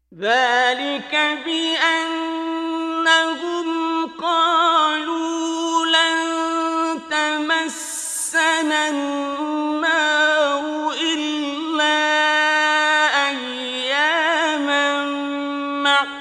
ذلك بأنهم قالوا لن تمسنا النار إلا أياما معدودة